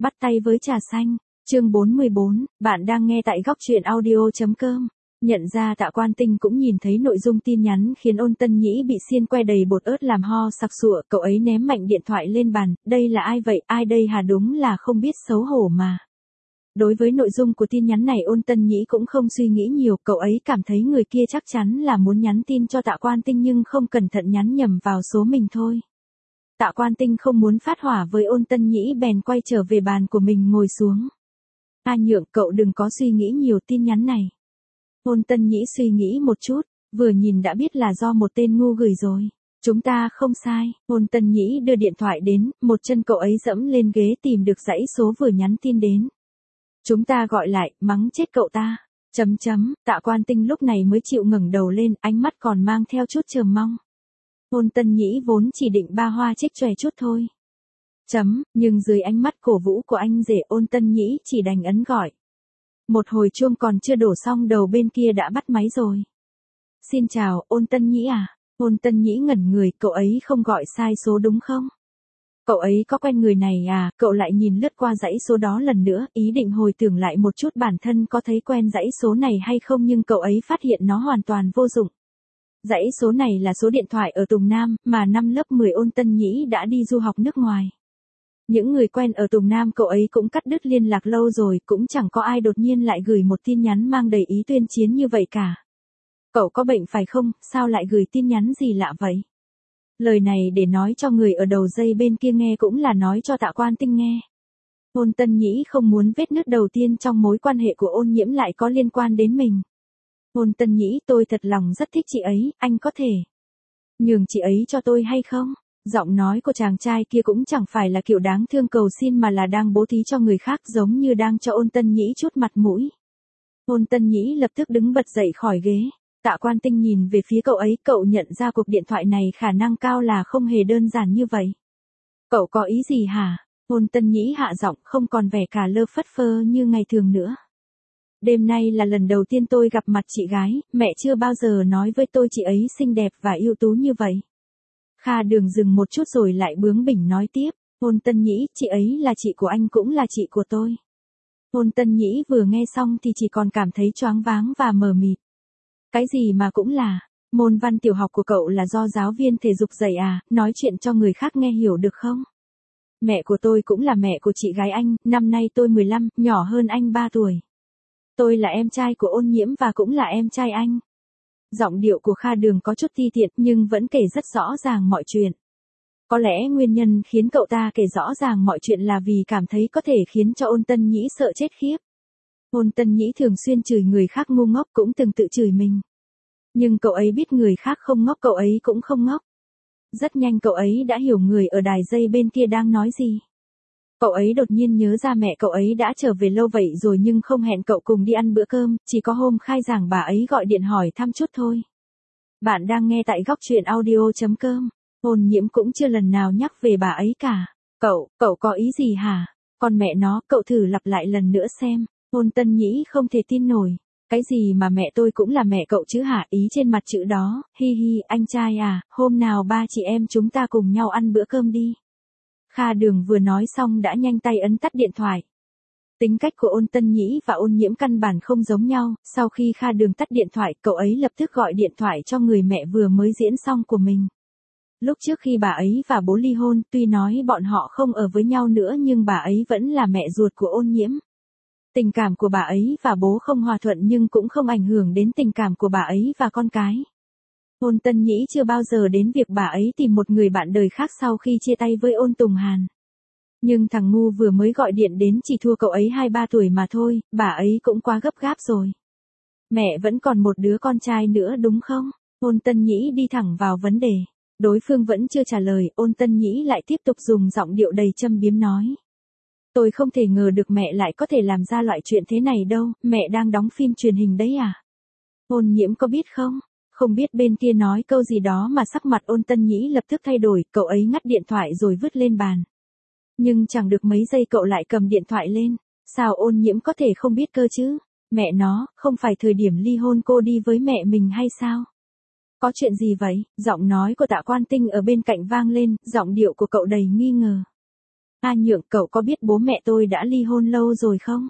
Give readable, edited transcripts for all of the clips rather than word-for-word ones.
Bắt tay với trà xanh, chương 44, bạn đang nghe tại góc truyện audio.com. Nhận ra Tạ Quan Tinh cũng nhìn thấy nội dung tin nhắn khiến Ôn Tân Nhĩ bị xiên que đầy bột ớt làm ho sặc sụa, cậu ấy ném mạnh điện thoại lên bàn, đây là ai vậy, ai đây hả, đúng là không biết xấu hổ mà. Đối với nội dung của tin nhắn này Ôn Tân Nhĩ cũng không suy nghĩ nhiều, cậu ấy cảm thấy người kia chắc chắn là muốn nhắn tin cho Tạ Quan Tinh nhưng không cẩn thận nhắn nhầm vào số mình thôi. Tạ Quan Tinh không muốn phát hỏa với Ôn Tân Nhĩ bèn quay trở về bàn của mình ngồi xuống. A Nhượng, cậu đừng có suy nghĩ nhiều, tin nhắn này. Ôn Tân Nhĩ suy nghĩ một chút, vừa nhìn đã biết là do một tên ngu gửi rồi. Chúng ta không sai. Ôn Tân Nhĩ đưa điện thoại đến, một chân cậu ấy dẫm lên ghế tìm được dãy số vừa nhắn tin đến. Chúng ta gọi lại, mắng chết cậu ta. Tạ Quan Tinh lúc này mới chịu ngẩng đầu lên, ánh mắt còn mang theo chút chờ mong. Ôn Tân Nhĩ vốn chỉ định ba hoa chích chòe chút thôi. Nhưng dưới ánh mắt cổ vũ của anh rể Ôn Tân Nhĩ chỉ đành ấn gọi. Một hồi chuông còn chưa đổ xong đầu bên kia đã bắt máy rồi. Xin chào, Ôn Tân Nhĩ à? Ôn Tân Nhĩ ngẩn người, cậu ấy không gọi sai số đúng không? Cậu ấy có quen người này à? Cậu lại nhìn lướt qua dãy số đó lần nữa, ý định hồi tưởng lại một chút bản thân có thấy quen dãy số này hay không nhưng cậu ấy phát hiện nó hoàn toàn vô dụng. Dãy số này là số điện thoại ở Tùng Nam, mà năm lớp 10 Ôn Tân Nhĩ đã đi du học nước ngoài. Những người quen ở Tùng Nam cậu ấy cũng cắt đứt liên lạc lâu rồi, cũng chẳng có ai đột nhiên lại gửi một tin nhắn mang đầy ý tuyên chiến như vậy cả. Cậu có bệnh phải không, sao lại gửi tin nhắn gì lạ vậy? Lời này để nói cho người ở đầu dây bên kia nghe cũng là nói cho Tạ Quan Tinh nghe. Ôn Tân Nhĩ không muốn vết nứt đầu tiên trong mối quan hệ của Ôn Nhiễm lại có liên quan đến mình. Ôn Tân Nhĩ, tôi thật lòng rất thích chị ấy, anh có thể nhường chị ấy cho tôi hay không? Giọng nói của chàng trai kia cũng chẳng phải là kiểu đáng thương cầu xin mà là đang bố thí cho người khác, giống như đang cho Ôn Tân Nhĩ chút mặt mũi. Ôn Tân Nhĩ lập tức đứng bật dậy khỏi ghế. Tạ Quan Tinh nhìn về phía cậu ấy, cậu nhận ra cuộc điện thoại này khả năng cao là không hề đơn giản như vậy. Cậu có ý gì hả? Ôn Tân Nhĩ hạ giọng, không còn vẻ cả lơ phất phơ như ngày thường nữa. Đêm nay là lần đầu tiên tôi gặp mặt chị gái, mẹ chưa bao giờ nói với tôi chị ấy xinh đẹp và ưu tú như vậy. Kha Đường dừng một chút rồi lại bướng bỉnh nói tiếp, Ôn Tân Nhĩ, chị ấy là chị của anh cũng là chị của tôi. Ôn Tân Nhĩ vừa nghe xong thì chỉ còn cảm thấy choáng váng và mờ mịt. Cái gì mà cũng là, môn văn tiểu học của cậu là do giáo viên thể dục dạy à, nói chuyện cho người khác nghe hiểu được không? Mẹ của tôi cũng là mẹ của chị gái anh, năm nay tôi 15, nhỏ hơn anh 3 tuổi. Tôi là em trai của Ôn Nhiễm và cũng là em trai anh. Giọng điệu của Kha Đường có chút ti tiện nhưng vẫn kể rất rõ ràng mọi chuyện. Có lẽ nguyên nhân khiến cậu ta kể rõ ràng mọi chuyện là vì cảm thấy có thể khiến cho Ôn Tân Nhĩ sợ chết khiếp. Ôn Tân Nhĩ thường xuyên chửi người khác ngu ngốc, cũng từng tự chửi mình. Nhưng cậu ấy biết người khác không ngốc, cậu ấy cũng không ngốc. Rất nhanh cậu ấy đã hiểu người ở đài dây bên kia đang nói gì. Cậu ấy đột nhiên nhớ ra mẹ cậu ấy đã trở về lâu vậy rồi nhưng không hẹn cậu cùng đi ăn bữa cơm, chỉ có hôm khai giảng bà ấy gọi điện hỏi thăm chút thôi. Bạn đang nghe tại góc truyện audio.com. Ôn Nhiễm cũng chưa lần nào nhắc về bà ấy cả. Cậu có ý gì hả? Còn mẹ nó, cậu thử lặp lại lần nữa xem. Ôn Tân Nhĩ không thể tin nổi. Cái gì mà mẹ tôi cũng là mẹ cậu chứ hả? Ý trên mặt chữ đó, hi hi, anh trai à, hôm nào ba chị em chúng ta cùng nhau ăn bữa cơm đi. Kha Đường vừa nói xong đã nhanh tay ấn tắt điện thoại. Tính cách của Ôn Tân Nhĩ và Ôn Nhiễm căn bản không giống nhau, sau khi Kha Đường tắt điện thoại, cậu ấy lập tức gọi điện thoại cho người mẹ vừa mới diễn xong của mình. Lúc trước khi bà ấy và bố ly hôn, tuy nói bọn họ không ở với nhau nữa nhưng bà ấy vẫn là mẹ ruột của Ôn Nhiễm. Tình cảm của bà ấy và bố không hòa thuận nhưng cũng không ảnh hưởng đến tình cảm của bà ấy và con cái. Ôn Tân Nhĩ chưa bao giờ đến việc bà ấy tìm một người bạn đời khác sau khi chia tay với Ôn Tùng Hàn. Nhưng thằng ngu vừa mới gọi điện đến chỉ thua cậu ấy 2-3 tuổi mà thôi, bà ấy cũng quá gấp gáp rồi. Mẹ vẫn còn một đứa con trai nữa đúng không? Ôn Tân Nhĩ đi thẳng vào vấn đề. Đối phương vẫn chưa trả lời, Ôn Tân Nhĩ lại tiếp tục dùng giọng điệu đầy châm biếm nói. Tôi không thể ngờ được mẹ lại có thể làm ra loại chuyện thế này đâu, mẹ đang đóng phim truyền hình đấy à? Ôn Nhiễm có biết không? Không biết bên kia nói câu gì đó mà sắc mặt Ôn Tân Nhĩ lập tức thay đổi, cậu ấy ngắt điện thoại rồi vứt lên bàn. Nhưng chẳng được mấy giây cậu lại cầm điện thoại lên. Sao Ôn Nhiễm có thể không biết cơ chứ? Mẹ nó, không phải thời điểm ly hôn cô đi với mẹ mình hay sao? Có chuyện gì vậy? Giọng nói của Tạ Quan Tinh ở bên cạnh vang lên, giọng điệu của cậu đầy nghi ngờ. A Nhượng, cậu có biết bố mẹ tôi đã ly hôn lâu rồi không?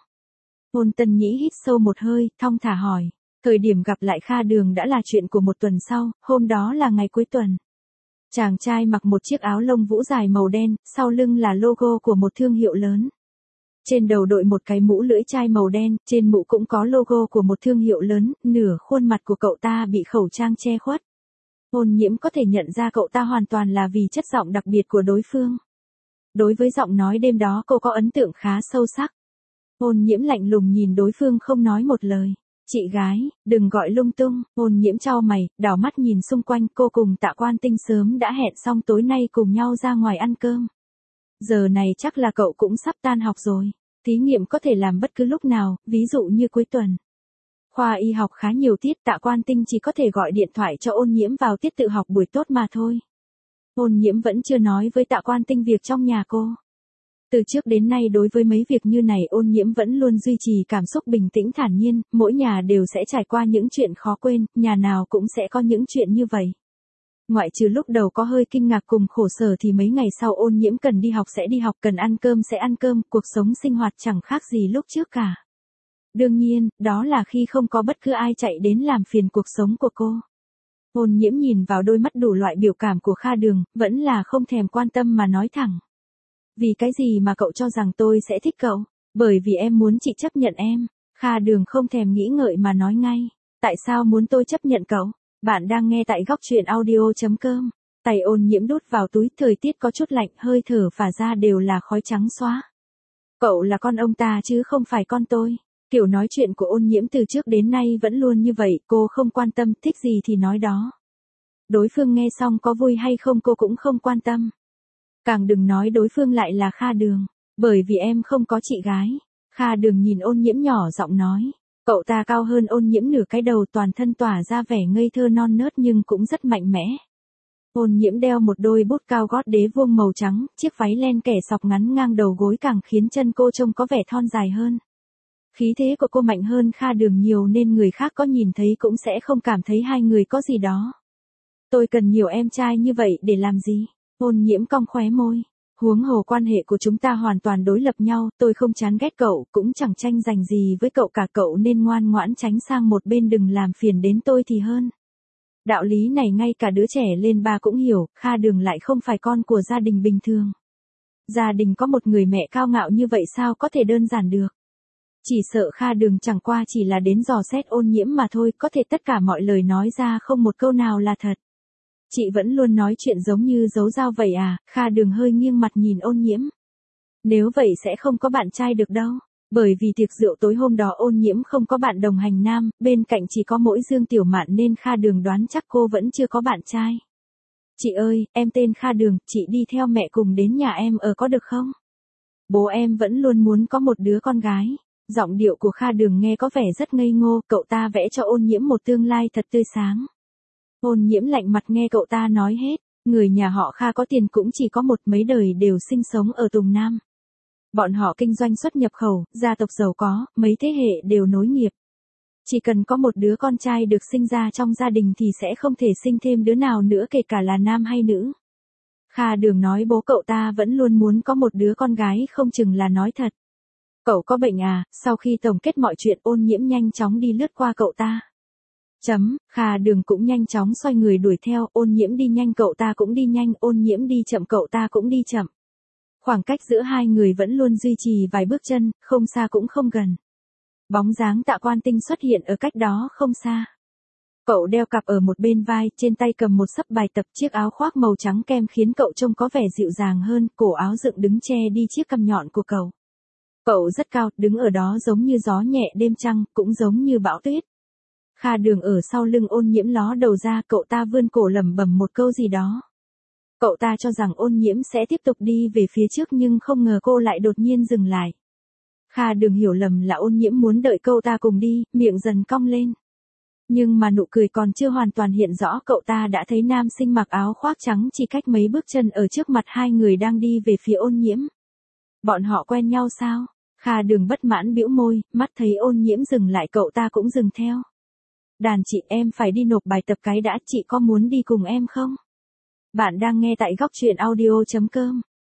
Ôn Tân Nhĩ hít sâu một hơi, thong thả hỏi. Thời điểm gặp lại Kha Đường đã là chuyện của một tuần sau, hôm đó là ngày cuối tuần. Chàng trai mặc một chiếc áo lông vũ dài màu đen, sau lưng là logo của một thương hiệu lớn. Trên đầu đội một cái mũ lưỡi chai màu đen, trên mũ cũng có logo của một thương hiệu lớn, nửa khuôn mặt của cậu ta bị khẩu trang che khuất. Ôn Nhiễm có thể nhận ra cậu ta hoàn toàn là vì chất giọng đặc biệt của đối phương. Đối với giọng nói đêm đó cô có ấn tượng khá sâu sắc. Ôn Nhiễm lạnh lùng nhìn đối phương không nói một lời. Chị gái, đừng gọi lung tung. Ôn Nhiễm chau mày, đảo mắt nhìn xung quanh. Cô cùng Tạ Quan Tinh sớm đã hẹn xong tối nay cùng nhau ra ngoài ăn cơm. Giờ này chắc là cậu cũng sắp tan học rồi. Thí nghiệm có thể làm bất cứ lúc nào, ví dụ như cuối tuần. Khoa y học khá nhiều tiết, Tạ Quan Tinh chỉ có thể gọi điện thoại cho Ôn Nhiễm vào tiết tự học buổi tốt mà thôi. Ôn Nhiễm vẫn chưa nói với Tạ Quan Tinh việc trong nhà cô. Từ trước đến nay đối với mấy việc như này Ôn Nhiễm vẫn luôn duy trì cảm xúc bình tĩnh thản nhiên, mỗi nhà đều sẽ trải qua những chuyện khó quên, nhà nào cũng sẽ có những chuyện như vậy. Ngoại trừ lúc đầu có hơi kinh ngạc cùng khổ sở thì mấy ngày sau Ôn Nhiễm cần đi học sẽ đi học, cần ăn cơm sẽ ăn cơm, cuộc sống sinh hoạt chẳng khác gì lúc trước cả. Đương nhiên, đó là khi không có bất cứ ai chạy đến làm phiền cuộc sống của cô. Ôn Nhiễm nhìn vào đôi mắt đủ loại biểu cảm của Kha Đường, vẫn là không thèm quan tâm mà nói thẳng. Vì cái gì mà cậu cho rằng tôi sẽ thích cậu? Bởi vì em muốn chị chấp nhận em. Kha Đường không thèm nghĩ ngợi mà nói ngay. Tại sao muốn tôi chấp nhận cậu? Bạn đang nghe tại góc truyện audio.com. Tay Ôn Nhiễm đút vào túi, thời tiết có chút lạnh, hơi thở phả ra đều là khói trắng xóa. Cậu là con ông ta chứ không phải con tôi. Kiểu nói chuyện của Ôn Nhiễm từ trước đến nay vẫn luôn như vậy, cô không quan tâm, thích gì thì nói đó. Đối phương nghe xong có vui hay không cô cũng không quan tâm. Càng đừng nói đối phương lại là Kha Đường, bởi vì em không có chị gái. Kha Đường nhìn Ôn Nhiễm nhỏ giọng nói. Cậu ta cao hơn Ôn Nhiễm nửa cái đầu, toàn thân tỏa ra vẻ ngây thơ non nớt nhưng cũng rất mạnh mẽ. Ôn Nhiễm đeo một đôi bút cao gót đế vuông màu trắng, chiếc váy len kẻ sọc ngắn ngang đầu gối càng khiến chân cô trông có vẻ thon dài hơn. Khí thế của cô mạnh hơn Kha Đường nhiều nên người khác có nhìn thấy cũng sẽ không cảm thấy hai người có gì đó. Tôi cần nhiều em trai như vậy để làm gì? Ôn Nhiễm cong khóe môi. Huống hồ quan hệ của chúng ta hoàn toàn đối lập nhau, tôi không chán ghét cậu, cũng chẳng tranh giành gì với cậu cả, cậu nên ngoan ngoãn tránh sang một bên đừng làm phiền đến tôi thì hơn. Đạo lý này ngay cả đứa trẻ lên ba cũng hiểu, Kha Đường lại không phải con của gia đình bình thường. Gia đình có một người mẹ cao ngạo như vậy sao có thể đơn giản được. Chỉ sợ Kha Đường chẳng qua chỉ là đến dò xét Ôn Nhiễm mà thôi, có thể tất cả mọi lời nói ra không một câu nào là thật. Chị vẫn luôn nói chuyện giống như giấu dao vậy à? Kha Đường hơi nghiêng mặt nhìn Ôn Nhiễm. Nếu vậy sẽ không có bạn trai được đâu. Bởi vì tiệc rượu tối hôm đó Ôn Nhiễm không có bạn đồng hành nam, bên cạnh chỉ có mỗi Dương Tiểu Mạn nên Kha Đường đoán chắc cô vẫn chưa có bạn trai. Chị ơi, em tên Kha Đường, chị đi theo mẹ cùng đến nhà em ở có được không? Bố em vẫn luôn muốn có một đứa con gái. Giọng điệu của Kha Đường nghe có vẻ rất ngây ngô, cậu ta vẽ cho Ôn Nhiễm một tương lai thật tươi sáng. Ôn Nhiễm lạnh mặt nghe cậu ta nói hết, người nhà họ Kha có tiền cũng chỉ có một, mấy đời đều sinh sống ở Tùng Nam. Bọn họ kinh doanh xuất nhập khẩu, gia tộc giàu có, mấy thế hệ đều nối nghiệp. Chỉ cần có một đứa con trai được sinh ra trong gia đình thì sẽ không thể sinh thêm đứa nào nữa kể cả là nam hay nữ. Kha Đường nói bố cậu ta vẫn luôn muốn có một đứa con gái không chừng là nói thật. Cậu có bệnh à? Sau khi tổng kết mọi chuyện Ôn Nhiễm nhanh chóng đi lướt qua cậu ta. Kha Đường cũng nhanh chóng xoay người đuổi theo, Ôn Nhiễm đi nhanh cậu ta cũng đi nhanh, Ôn Nhiễm đi chậm cậu ta cũng đi chậm. Khoảng cách giữa hai người vẫn luôn duy trì vài bước chân, không xa cũng không gần. Bóng dáng Tạ Quan Tinh xuất hiện ở cách đó không xa. Cậu đeo cặp ở một bên vai, trên tay cầm một xấp bài tập, chiếc áo khoác màu trắng kem khiến cậu trông có vẻ dịu dàng hơn, cổ áo dựng đứng che đi chiếc cằm nhọn của cậu. Cậu rất cao, đứng ở đó giống như gió nhẹ đêm trăng, cũng giống như bão tuyết. Kha Đường ở sau lưng Ôn Nhiễm ló đầu ra, cậu ta vươn cổ lẩm bẩm một câu gì đó. Cậu ta cho rằng Ôn Nhiễm sẽ tiếp tục đi về phía trước nhưng không ngờ cô lại đột nhiên dừng lại. Kha Đường hiểu lầm là Ôn Nhiễm muốn đợi cậu ta cùng đi, miệng dần cong lên. Nhưng mà nụ cười còn chưa hoàn toàn hiện rõ, cậu ta đã thấy nam sinh mặc áo khoác trắng chỉ cách mấy bước chân ở trước mặt hai người đang đi về phía Ôn Nhiễm. Bọn họ quen nhau sao? Kha Đường bất mãn bĩu môi, mắt thấy Ôn Nhiễm dừng lại cậu ta cũng dừng theo. Đàn chị, em phải đi nộp bài tập cái đã, chị có muốn đi cùng em không? Bạn đang nghe tại góc truyện audio.com.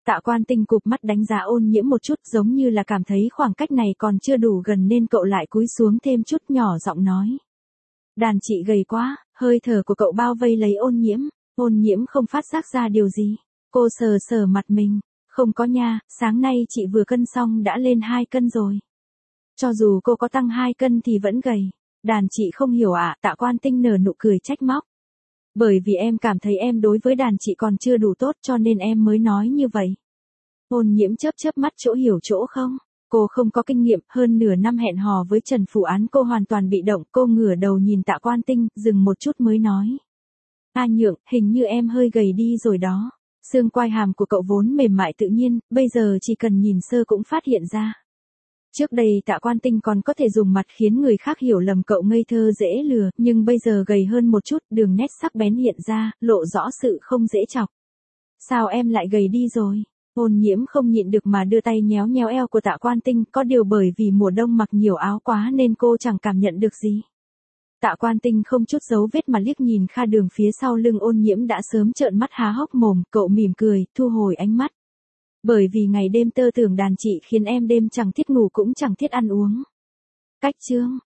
Tạ Quan Tinh cụp mắt đánh giá Ôn Nhiễm một chút, giống như là cảm thấy khoảng cách này còn chưa đủ gần nên cậu lại cúi xuống thêm chút, nhỏ giọng nói. Đàn chị gầy quá, hơi thở của cậu bao vây lấy Ôn Nhiễm. Ôn Nhiễm không phát giác ra điều gì. Cô sờ sờ mặt mình. Không có nha, sáng nay chị vừa cân xong đã lên 2 cân rồi. Cho dù cô có tăng 2 cân thì vẫn gầy. Đàn chị không hiểu ạ, Tạ Quan Tinh nở nụ cười trách móc. Bởi vì em cảm thấy em đối với đàn chị còn chưa đủ tốt cho nên em mới nói như vậy. Ôn Nhiễm chớp chớp mắt, chỗ hiểu chỗ không. Cô không có kinh nghiệm, hơn nửa năm hẹn hò với Trần Phù Án cô hoàn toàn bị động. Cô ngửa đầu nhìn Tạ Quan Tinh, dừng một chút mới nói. A Nhượng, hình như em hơi gầy đi rồi đó. Xương quai hàm của cậu vốn mềm mại tự nhiên, bây giờ chỉ cần nhìn sơ cũng phát hiện ra. Trước đây Tạ Quan Tinh còn có thể dùng mặt khiến người khác hiểu lầm cậu ngây thơ dễ lừa, nhưng bây giờ gầy hơn một chút, đường nét sắc bén hiện ra, lộ rõ sự không dễ chọc. Sao em lại gầy đi rồi? Ôn Nhiễm không nhịn được mà đưa tay nhéo nhéo eo của Tạ Quan Tinh, có điều bởi vì mùa đông mặc nhiều áo quá nên cô chẳng cảm nhận được gì. Tạ Quan Tinh không chút giấu vết mà liếc nhìn Kha Đường phía sau lưng Ôn Nhiễm đã sớm trợn mắt há hốc mồm, cậu mỉm cười, thu hồi ánh mắt. Bởi vì ngày đêm tơ tưởng đàn chị khiến em đêm chẳng thiết ngủ cũng chẳng thiết ăn uống. Cách chương